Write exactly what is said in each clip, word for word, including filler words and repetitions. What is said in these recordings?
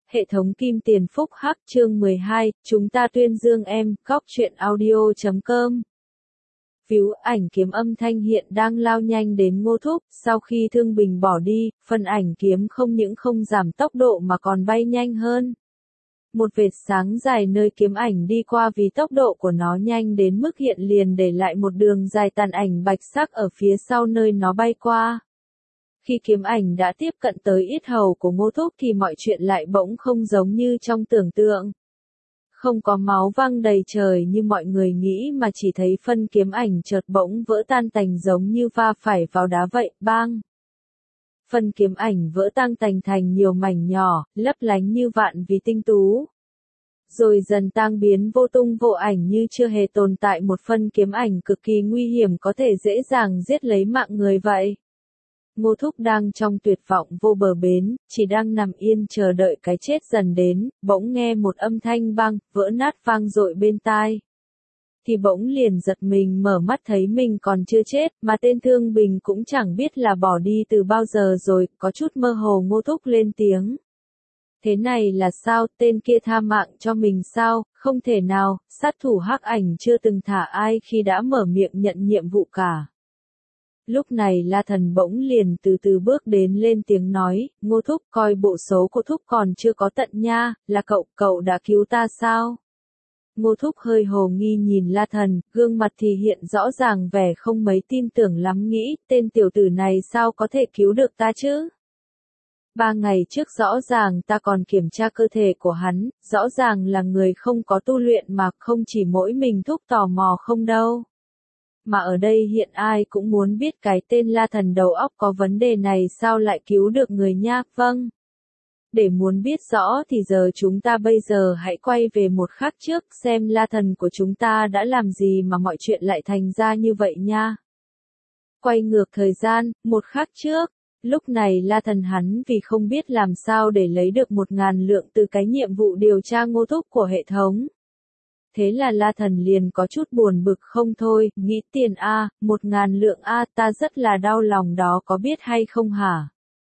Hệ thống Kim Tiền Phúc Hắc chương mười hai, chúng ta tuyên dương em, góc truyện audio chấm com. Víu ảnh kiếm âm thanh hiện đang lao nhanh đến Ngô Thúc, sau khi Thương Bình bỏ đi, phần ảnh kiếm không những không giảm tốc độ mà còn bay nhanh hơn. Một vệt sáng dài nơi kiếm ảnh đi qua vì tốc độ của nó nhanh đến mức hiện liền để lại một đường dài tàn ảnh bạch sắc ở phía sau nơi nó bay qua. Khi kiếm ảnh đã tiếp cận tới yết hầu của Ngô Thúc thì mọi chuyện lại bỗng không giống như trong tưởng tượng. Không có máu văng đầy trời như mọi người nghĩ mà chỉ thấy phân kiếm ảnh chợt bỗng vỡ tan tành giống như va phải vào đá vậy, bang. Phân kiếm ảnh vỡ tan tành thành nhiều mảnh nhỏ, lấp lánh như vạn vì tinh tú. Rồi dần tan biến vô tung vô ảnh như chưa hề tồn tại một phân kiếm ảnh cực kỳ nguy hiểm có thể dễ dàng giết lấy mạng người vậy. Ngô Thúc đang trong tuyệt vọng vô bờ bến, chỉ đang nằm yên chờ đợi cái chết dần đến, bỗng nghe một âm thanh băng, vỡ nát vang dội bên tai. Thì bỗng liền giật mình mở mắt thấy mình còn chưa chết, mà tên Thương Bình cũng chẳng biết là bỏ đi từ bao giờ rồi, có chút mơ hồ. Ngô Thúc lên tiếng. Thế này là sao, tên kia tha mạng cho mình sao, không thể nào, sát thủ hắc ảnh chưa từng thả ai khi đã mở miệng nhận nhiệm vụ cả. Lúc này La Thần bỗng liền từ từ bước đến lên tiếng nói, Ngô Thúc coi bộ số của Thúc còn chưa có tận nha, là cậu, cậu đã cứu ta sao? Ngô Thúc hơi hồ nghi nhìn La Thần, gương mặt thì hiện rõ ràng vẻ không mấy tin tưởng lắm nghĩ, tên tiểu tử này sao có thể cứu được ta chứ? Ba ngày trước rõ ràng ta còn kiểm tra cơ thể của hắn, rõ ràng là người không có tu luyện mà không chỉ mỗi mình Thúc tò mò không đâu. Mà ở đây hiện ai cũng muốn biết cái tên La Thần đầu óc có vấn đề này sao lại cứu được người nha, vâng. Để muốn biết rõ thì giờ chúng ta bây giờ hãy quay về một khắc trước xem La Thần của chúng ta đã làm gì mà mọi chuyện lại thành ra như vậy nha. Quay ngược thời gian, một khắc trước, lúc này La Thần hắn vì không biết làm sao để lấy được một ngàn lượng từ cái nhiệm vụ điều tra Ngô Thúc của hệ thống. Thế là La Thần liền có chút buồn bực không thôi, nghĩ tiền a, một ngàn lượng a, ta rất là đau lòng đó có biết hay không hả?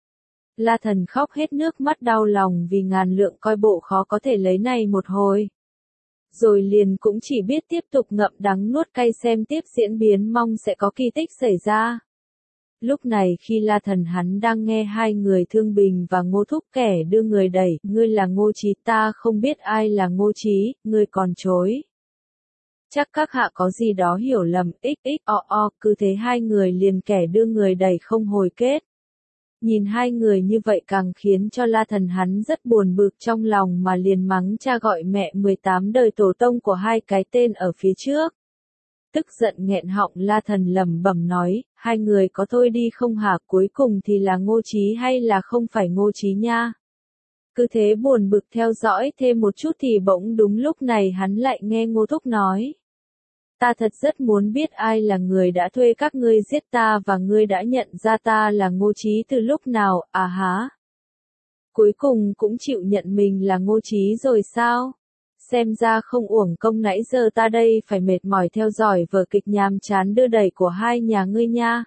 La Thần khóc hết nước mắt đau lòng vì ngàn lượng coi bộ khó có thể lấy này một hồi. Rồi liền cũng chỉ biết tiếp tục ngậm đắng nuốt cay xem tiếp diễn biến mong sẽ có kỳ tích xảy ra. Lúc này khi La Thần hắn đang nghe hai người Thương Bình và Ngô Thúc kẻ đưa người đẩy, ngươi là Ngô Chí, ta không biết ai là Ngô Chí, ngươi còn chối. Chắc các hạ có gì đó hiểu lầm, xx o o, cứ thế hai người liền kẻ đưa người đẩy không hồi kết. Nhìn hai người như vậy càng khiến cho La Thần hắn rất buồn bực trong lòng mà liền mắng cha gọi mẹ mười tám đời tổ tông của hai cái tên ở phía trước. Tức giận nghẹn họng La Thần lẩm bẩm nói, hai người có thôi đi không hả, cuối cùng thì là Ngô Chí hay là không phải Ngô Chí nha. Cứ thế buồn bực theo dõi thêm một chút thì bỗng đúng lúc này hắn lại nghe Ngô Thúc nói. Ta thật rất muốn biết ai là người đã thuê các ngươi giết ta và ngươi đã nhận ra ta là Ngô Chí từ lúc nào, à há. Cuối cùng cũng chịu nhận mình là Ngô Chí rồi sao? Xem ra không uổng công nãy giờ ta đây phải mệt mỏi theo dõi vở kịch nhàm chán đưa đẩy của hai nhà ngươi nha.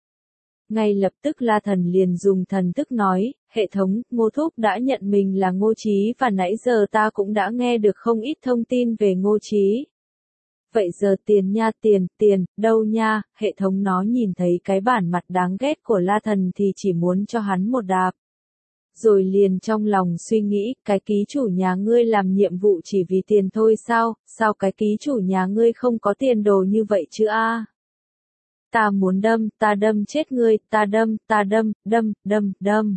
Ngay lập tức La Thần liền dùng thần thức nói, hệ thống, Ngô Thúc đã nhận mình là Ngô Chí và nãy giờ ta cũng đã nghe được không ít thông tin về Ngô Chí. Vậy giờ tiền nha, tiền, tiền, đâu nha, hệ thống nó nhìn thấy cái bản mặt đáng ghét của La Thần thì chỉ muốn cho hắn một đạp. Rồi liền trong lòng suy nghĩ, cái ký chủ nhà ngươi làm nhiệm vụ chỉ vì tiền thôi sao, sao cái ký chủ nhà ngươi không có tiền đồ như vậy chứ a? Ta muốn đâm, ta đâm chết ngươi, ta đâm, ta đâm, đâm, đâm, đâm.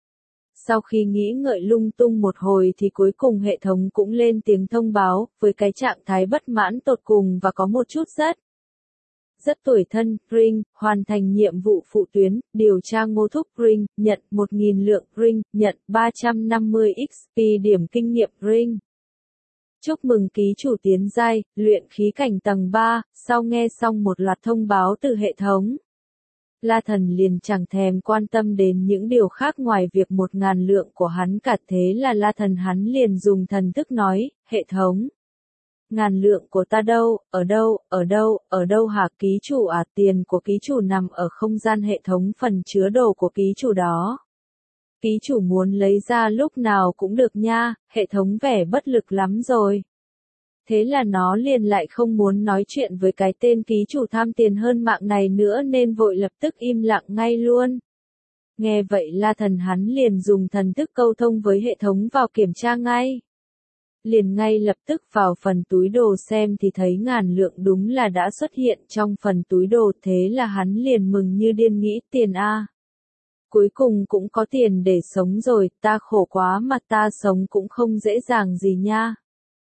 Sau khi nghĩ ngợi lung tung một hồi thì cuối cùng hệ thống cũng lên tiếng thông báo, với cái trạng thái bất mãn tột cùng và có một chút rất. Rất tủi thân, Ring, hoàn thành nhiệm vụ phụ tuyến, điều tra Ngô Thúc Ring, nhận một nghìn lượng Ring, nhận ba trăm năm mươi ích pê điểm kinh nghiệm Ring. Chúc mừng ký chủ tiến giai, luyện khí cảnh tầng ba, sau nghe xong một loạt thông báo từ hệ thống. La Thần liền chẳng thèm quan tâm đến những điều khác ngoài việc một ngàn lượng của hắn cả thế là La Thần hắn liền dùng thần thức nói, hệ thống. Ngàn lượng của ta đâu, ở đâu, ở đâu, ở đâu hả ký chủ à, tiền của ký chủ nằm ở không gian hệ thống phần chứa đồ của ký chủ đó. Ký chủ muốn lấy ra lúc nào cũng được nha, hệ thống vẻ bất lực lắm rồi. Thế là nó liền lại không muốn nói chuyện với cái tên ký chủ tham tiền hơn mạng này nữa nên vội lập tức im lặng ngay luôn. Nghe vậy La Thần hắn liền dùng thần thức câu thông với hệ thống vào kiểm tra ngay. Liền ngay lập tức vào phần túi đồ xem thì thấy ngàn lượng đúng là đã xuất hiện trong phần túi đồ, thế là hắn liền mừng như điên nghĩ tiền a. Cuối cùng cũng có tiền để sống rồi, ta khổ quá mà ta sống cũng không dễ dàng gì nha.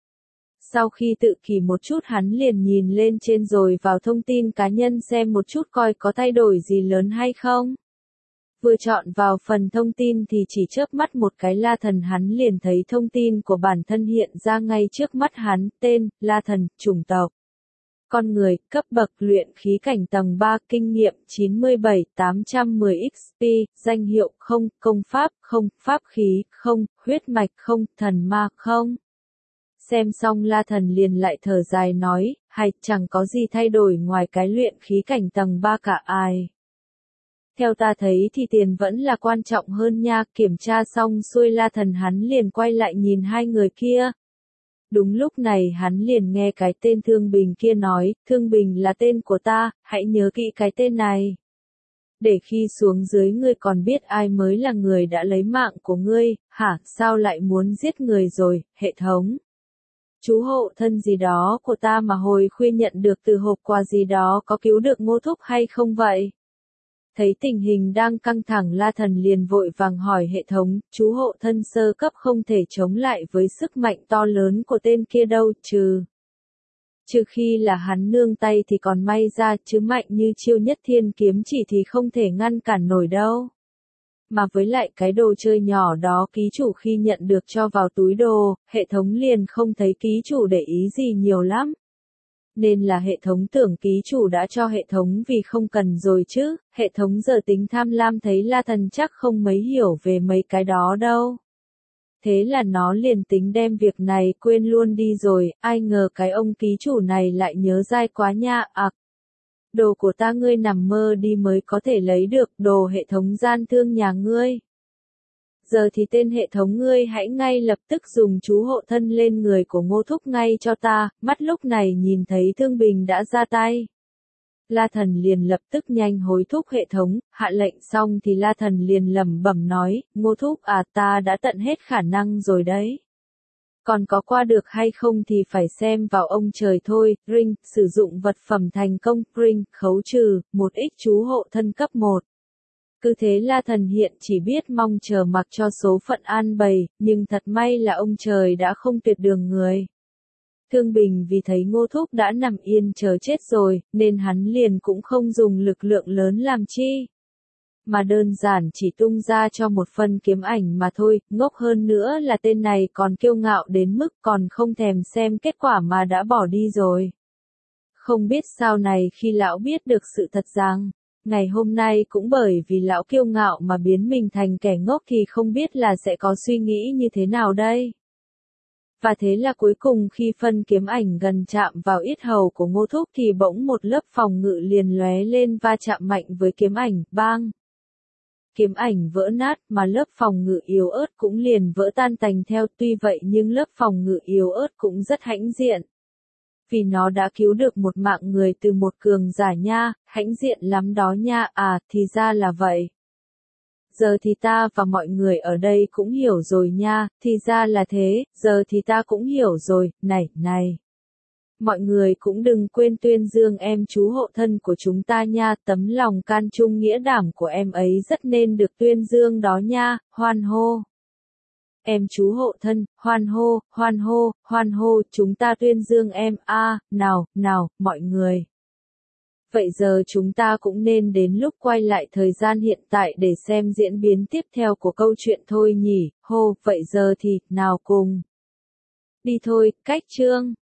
Sau khi tự kỷ một chút hắn liền nhìn lên trên rồi vào thông tin cá nhân xem một chút coi có thay đổi gì lớn hay không. Vừa chọn vào phần thông tin thì chỉ chớp mắt một cái La Thần hắn liền thấy thông tin của bản thân hiện ra ngay trước mắt hắn, tên, La Thần, chủng tộc. Con người, cấp bậc luyện khí cảnh tầng ba, kinh nghiệm chín mươi bảy tám trăm mười ích pê, danh hiệu không, công pháp không, pháp khí không, huyết mạch không, thần ma không. Xem xong La Thần liền lại thở dài nói, hay chẳng có gì thay đổi ngoài cái luyện khí cảnh tầng ba cả ai. Theo ta thấy thì tiền vẫn là quan trọng hơn nha, kiểm tra xong xuôi La Thần hắn liền quay lại nhìn hai người kia. Đúng lúc này hắn liền nghe cái tên Thương Bình kia nói, Thương Bình là tên của ta, hãy nhớ kỹ cái tên này. Để khi xuống dưới ngươi còn biết ai mới là người đã lấy mạng của ngươi, hả, sao lại muốn giết người rồi, hệ thống. Chú hộ thân gì đó của ta mà hồi khuya nhận được từ hộp quà gì đó có cứu được Ngô Thúc hay không vậy? Thấy tình hình đang căng thẳng La Thần liền vội vàng hỏi hệ thống, chú hộ thân sơ cấp không thể chống lại với sức mạnh to lớn của tên kia đâu, trừ. Trừ khi là hắn nương tay thì còn may ra, chứ mạnh như chiêu nhất thiên kiếm chỉ thì không thể ngăn cản nổi đâu. Mà với lại cái đồ chơi nhỏ đó ký chủ khi nhận được cho vào túi đồ, hệ thống liền không thấy ký chủ để ý gì nhiều lắm. Nên là hệ thống tưởng ký chủ đã cho hệ thống vì không cần rồi chứ, hệ thống giờ tính tham lam thấy La Thần chắc không mấy hiểu về mấy cái đó đâu. Thế là nó liền tính đem việc này quên luôn đi rồi, ai ngờ cái ông ký chủ này lại nhớ dai quá nha, à. Đồ của ta ngươi nằm mơ đi mới có thể lấy được, đồ hệ thống gian thương nhà ngươi. Giờ thì tên hệ thống ngươi hãy ngay lập tức dùng chú hộ thân lên người của Ngô Thúc ngay cho ta, mắt lúc này nhìn thấy Thương Bình đã ra tay. La Thần liền lập tức nhanh hối thúc hệ thống, hạ lệnh xong thì La Thần liền lẩm bẩm nói, Ngô Thúc à ta đã tận hết khả năng rồi đấy. Còn có qua được hay không thì phải xem vào ông trời thôi, ring, sử dụng vật phẩm thành công, ring, khấu trừ, một ích chú hộ thân cấp một. Cứ thế La Thần hiện chỉ biết mong chờ mặc cho số phận an bày, nhưng thật may là ông trời đã không tuyệt đường người. Thương Bình vì thấy Ngô Thúc đã nằm yên chờ chết rồi, nên hắn liền cũng không dùng lực lượng lớn làm chi. Mà đơn giản chỉ tung ra cho một phần kiếm ảnh mà thôi, ngốc hơn nữa là tên này còn kiêu ngạo đến mức còn không thèm xem kết quả mà đã bỏ đi rồi. Không biết sau này khi lão biết được sự thật rằng, ngày hôm nay cũng bởi vì lão kiêu ngạo mà biến mình thành kẻ ngốc thì không biết là sẽ có suy nghĩ như thế nào đây. Và thế là cuối cùng khi phân kiếm ảnh gần chạm vào yết hầu của Ngô Thúc thì bỗng một lớp phòng ngự liền lóe lên va chạm mạnh với kiếm ảnh, bang. Kiếm ảnh vỡ nát mà lớp phòng ngự yếu ớt cũng liền vỡ tan tành theo, tuy vậy nhưng lớp phòng ngự yếu ớt cũng rất hãnh diện. Vì nó đã cứu được một mạng người từ một cường giả nha, hãnh diện lắm đó nha, à, thì ra là vậy. Giờ thì ta và mọi người ở đây cũng hiểu rồi nha, thì ra là thế, giờ thì ta cũng hiểu rồi, này, này. Mọi người cũng đừng quên tuyên dương em chú hộ thân của chúng ta nha, tấm lòng can trung nghĩa đảm của em ấy rất nên được tuyên dương đó nha, hoan hô. Em chú hộ thân, hoan hô, hoan hô, hoan hô, chúng ta tuyên dương em, a, à, nào, nào, mọi người. Vậy giờ chúng ta cũng nên đến lúc quay lại thời gian hiện tại để xem diễn biến tiếp theo của câu chuyện thôi nhỉ, hô, vậy giờ thì, nào cùng. Đi thôi, cách chương.